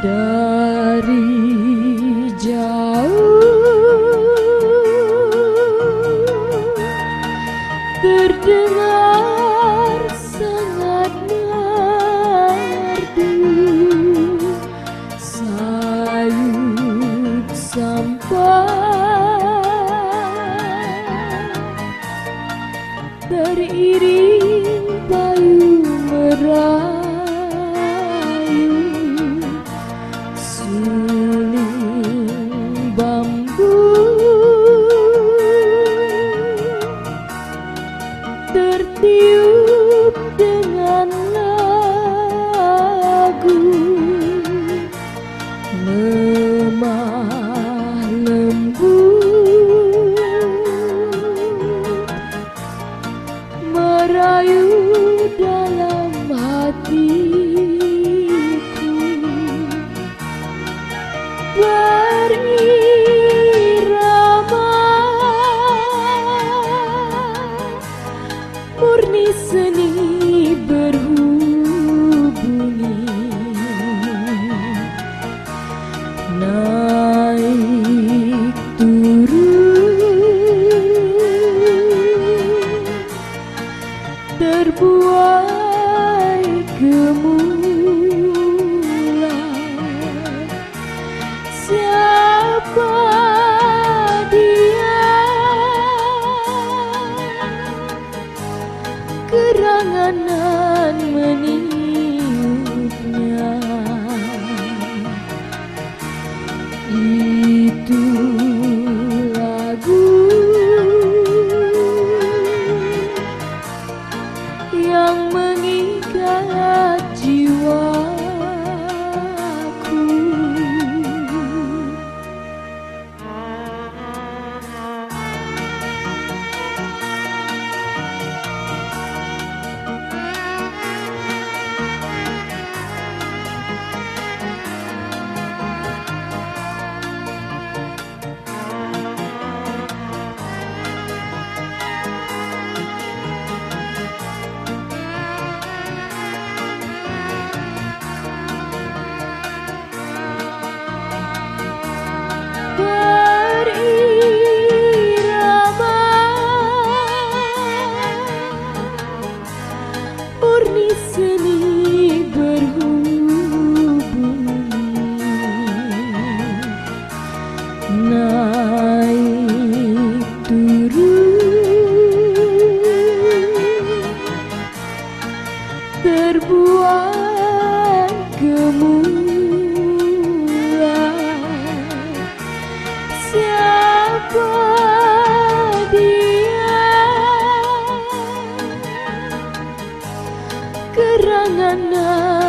Dari jauh terdengar sangat merdu sayup sampai teriring payung merayu suling bambu tertiup dengan lagu lemah lembut merayu dalam hatiku berirama murni seni berhubungi naik turun terbuai gemulan siapa dia keranganan meniupnya itu lagu yang mengikat jiwaku. Berirama murni seni berhubungi naik turun terbuai gemulan siapa dia keranganan